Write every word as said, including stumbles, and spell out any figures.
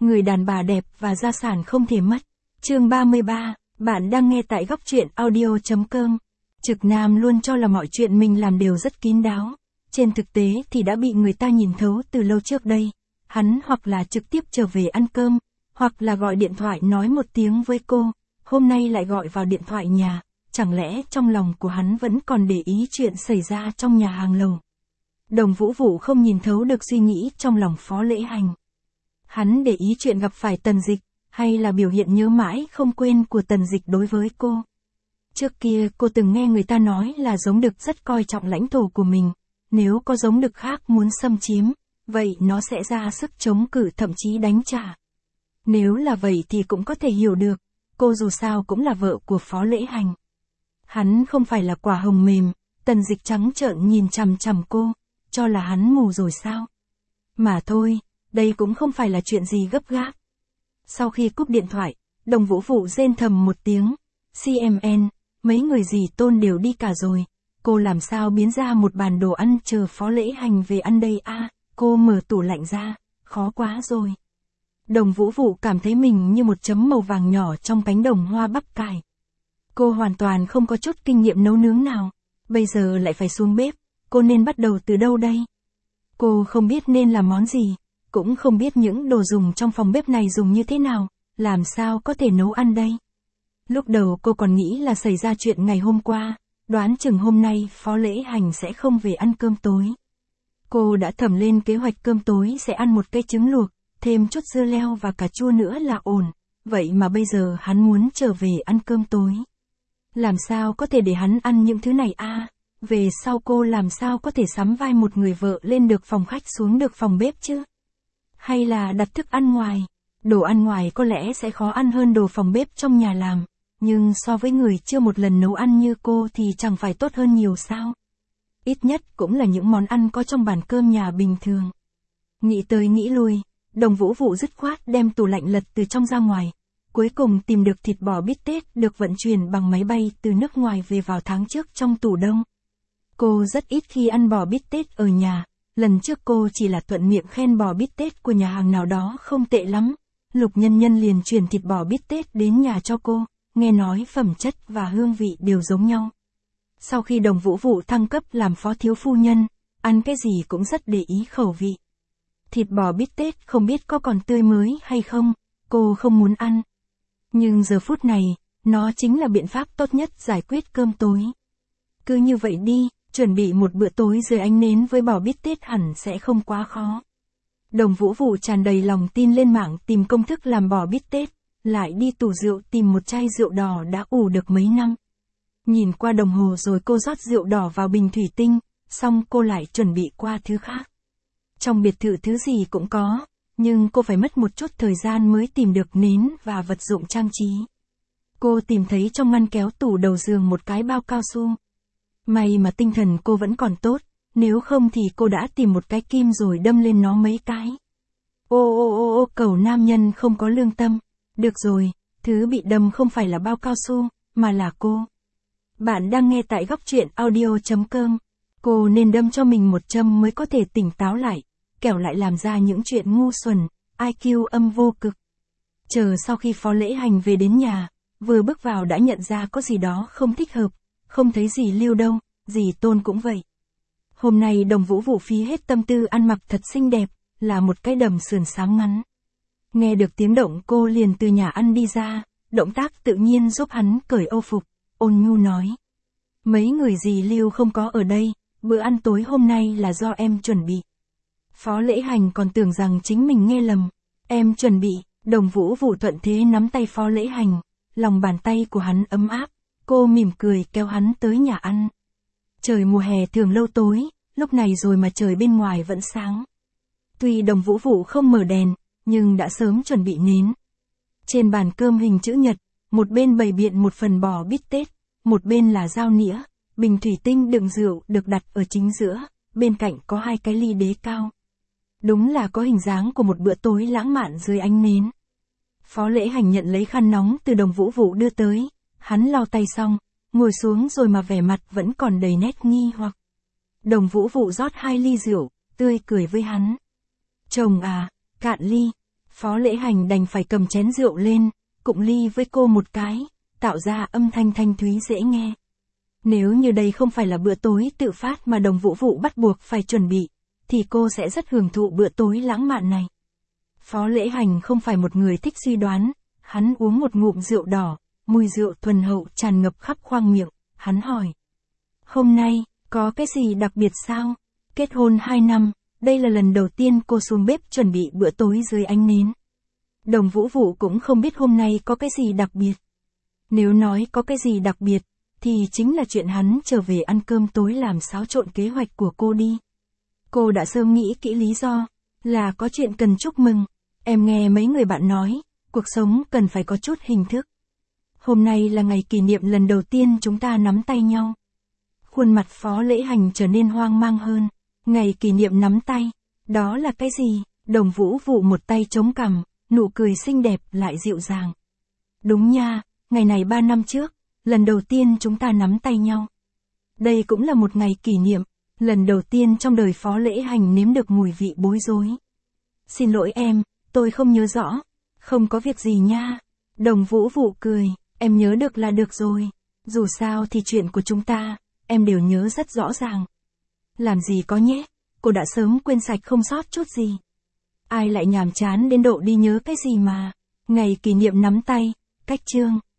người đàn bà đẹp và gia sản không thể mất. Chương ba mươi ba, bạn đang nghe tại góc truyện audio chấm com. Trực Nam luôn cho là mọi chuyện mình làm đều rất kín đáo. Trên thực tế thì đã bị người ta nhìn thấu từ lâu trước đây. Hắn hoặc là trực tiếp trở về ăn cơm, hoặc là gọi điện thoại nói một tiếng với cô, hôm nay lại gọi vào điện thoại nhà. Chẳng lẽ trong lòng của hắn vẫn còn để ý chuyện xảy ra trong nhà hàng lầu. Đồng Vũ Vũ không nhìn thấu được suy nghĩ trong lòng Phó Lễ Hành. Hắn để ý chuyện gặp phải Tần Dịch, hay là biểu hiện nhớ mãi không quên của Tần Dịch đối với cô. Trước kia cô từng nghe người ta nói là giống đực rất coi trọng lãnh thổ của mình, nếu có giống đực khác muốn xâm chiếm, vậy nó sẽ ra sức chống cự thậm chí đánh trả. Nếu là vậy thì cũng có thể hiểu được, cô dù sao cũng là vợ của Phó Lễ Hành. Hắn không phải là quả hồng mềm, Tần Dịch trắng trợn nhìn chằm chằm cô, cho là hắn mù rồi sao? Mà thôi, đây cũng không phải là chuyện gì gấp gáp. Sau khi cúp điện thoại, Đồng Vũ Vũ rên thầm một tiếng, xê em en, mấy người dì Tôn đều đi cả rồi, cô làm sao biến ra một bàn đồ ăn chờ Phó Lễ Hành về ăn đây a? À, cô mở tủ lạnh ra, khó quá rồi. Đồng Vũ Vũ cảm thấy mình như một chấm màu vàng nhỏ trong cánh đồng hoa bắp cải. Cô hoàn toàn không có chút kinh nghiệm nấu nướng nào, bây giờ lại phải xuống bếp, cô nên bắt đầu từ đâu đây? Cô không biết nên làm món gì, cũng không biết những đồ dùng trong phòng bếp này dùng như thế nào, làm sao có thể nấu ăn đây? Lúc đầu cô còn nghĩ là xảy ra chuyện ngày hôm qua, đoán chừng hôm nay Phó Lễ Hành sẽ không về ăn cơm tối. Cô đã thẩm lên kế hoạch cơm tối sẽ ăn một cây trứng luộc, thêm chút dưa leo và cà chua nữa là ổn, vậy mà bây giờ hắn muốn trở về ăn cơm tối. Làm sao có thể để hắn ăn những thứ này a? À, về sau cô làm sao có thể sắm vai một người vợ lên được phòng khách xuống được phòng bếp chứ? Hay là đặt thức ăn ngoài? Đồ ăn ngoài có lẽ sẽ khó ăn hơn đồ phòng bếp trong nhà làm, nhưng so với người chưa một lần nấu ăn như cô thì chẳng phải tốt hơn nhiều sao? Ít nhất cũng là những món ăn có trong bàn cơm nhà bình thường. Nghĩ tới nghĩ lui, Đồng Vũ Vũ dứt khoát đem tủ lạnh lật từ trong ra ngoài. Cuối cùng tìm được thịt bò bít tết được vận chuyển bằng máy bay từ nước ngoài về vào tháng trước trong tủ đông. Cô rất ít khi ăn bò bít tết ở nhà, lần trước cô chỉ là thuận miệng khen bò bít tết của nhà hàng nào đó không tệ lắm. Lục Nhân Nhân liền chuyển thịt bò bít tết đến nhà cho cô, nghe nói phẩm chất và hương vị đều giống nhau. Sau khi Đồng Vũ Vũ thăng cấp làm phó thiếu phu nhân, ăn cái gì cũng rất để ý khẩu vị. Thịt bò bít tết không biết có còn tươi mới hay không, cô không muốn ăn. Nhưng giờ phút này, nó chính là biện pháp tốt nhất giải quyết cơm tối. Cứ như vậy đi, chuẩn bị một bữa tối dưới ánh nến với bò bít tết hẳn sẽ không quá khó. Đồng Vũ Vũ tràn đầy lòng tin lên mạng tìm công thức làm bò bít tết, lại đi tủ rượu tìm một chai rượu đỏ đã ủ được mấy năm. Nhìn qua đồng hồ rồi cô rót rượu đỏ vào bình thủy tinh, xong cô lại chuẩn bị qua thứ khác. Trong biệt thự thứ gì cũng có, nhưng cô phải mất một chút thời gian mới tìm được nến và vật dụng trang trí. Cô tìm thấy trong ngăn kéo tủ đầu giường một cái bao cao su. May mà tinh thần cô vẫn còn tốt, nếu không thì cô đã tìm một cái kim rồi đâm lên nó mấy cái. Ô ô ô ô cầu nam nhân không có lương tâm. Được rồi, thứ bị đâm không phải là bao cao su, mà là cô. Bạn đang nghe tại góc truyện audio chấm com. Cô nên đâm cho mình một châm mới có thể tỉnh táo lại, kẻo lại làm ra những chuyện ngu xuẩn, i kiu âm vô cực. Chờ sau khi Phó Lễ Hành về đến nhà, vừa bước vào đã nhận ra có gì đó không thích hợp, không thấy gì Lưu đâu, dì Tôn cũng vậy. Hôm nay Đồng Vũ Vũ phí hết tâm tư ăn mặc thật xinh đẹp, là một cái đầm sườn xám ngắn. Nghe được tiếng động cô liền từ nhà ăn đi ra, động tác tự nhiên giúp hắn cởi âu phục, ôn nhu nói. Mấy người dì Lưu không có ở đây, bữa ăn tối hôm nay là do em chuẩn bị. Phó Lễ Hành còn tưởng rằng chính mình nghe lầm. Em chuẩn bị, Đồng Vũ Vũ thuận thế nắm tay Phó Lễ Hành, lòng bàn tay của hắn ấm áp, cô mỉm cười kéo hắn tới nhà ăn. Trời mùa hè thường lâu tối, lúc này rồi mà trời bên ngoài vẫn sáng. Tuy Đồng Vũ Vũ không mở đèn, nhưng đã sớm chuẩn bị nến. Trên bàn cơm hình chữ nhật, một bên bày biện một phần bò bít tết, một bên là dao nĩa, bình thủy tinh đựng rượu được đặt ở chính giữa, bên cạnh có hai cái ly đế cao. Đúng là có hình dáng của một bữa tối lãng mạn dưới ánh nến. Phó Lễ Hành nhận lấy khăn nóng từ Đồng Vũ Vũ đưa tới, hắn lau tay xong, ngồi xuống rồi mà vẻ mặt vẫn còn đầy nét nghi hoặc. Đồng Vũ Vũ rót hai ly rượu, tươi cười với hắn. Chồng à, cạn ly. Phó Lễ Hành đành phải cầm chén rượu lên, cụng ly với cô một cái, tạo ra âm thanh thanh thúy dễ nghe. Nếu như đây không phải là bữa tối tự phát mà Đồng Vũ Vụ bắt buộc phải chuẩn bị, thì cô sẽ rất hưởng thụ bữa tối lãng mạn này. Phó Lễ Hành không phải một người thích suy đoán, hắn uống một ngụm rượu đỏ, mùi rượu thuần hậu tràn ngập khắp khoang miệng, hắn hỏi. Hôm nay, có cái gì đặc biệt sao? Kết hôn hai năm, đây là lần đầu tiên cô xuống bếp chuẩn bị bữa tối dưới ánh nến. Đồng Vũ Vụ cũng không biết hôm nay có cái gì đặc biệt. Nếu nói có cái gì đặc biệt, thì chính là chuyện hắn trở về ăn cơm tối làm xáo trộn kế hoạch của cô đi. Cô đã sớm nghĩ kỹ lý do, là có chuyện cần chúc mừng. Em nghe mấy người bạn nói, cuộc sống cần phải có chút hình thức. Hôm nay là ngày kỷ niệm lần đầu tiên chúng ta nắm tay nhau. Khuôn mặt Phó Lễ Hành trở nên hoang mang hơn. Ngày kỷ niệm nắm tay, đó là cái gì? Đồng Vũ Vụ một tay chống cằm, nụ cười xinh đẹp lại dịu dàng. Đúng nha, ngày này ba năm trước, lần đầu tiên chúng ta nắm tay nhau. Đây cũng là một ngày kỷ niệm, lần đầu tiên trong đời Phó Lễ Hành nếm được mùi vị bối rối. Xin lỗi em, tôi không nhớ rõ. Không có việc gì nha. Đồng Vũ Vụ cười, em nhớ được là được rồi. Dù sao thì chuyện của chúng ta, em đều nhớ rất rõ ràng. Làm gì có nhé, cô đã sớm quên sạch không sót chút gì. Ai lại nhàm chán đến độ đi nhớ cái gì mà. Ngày kỷ niệm nắm tay, cách chương.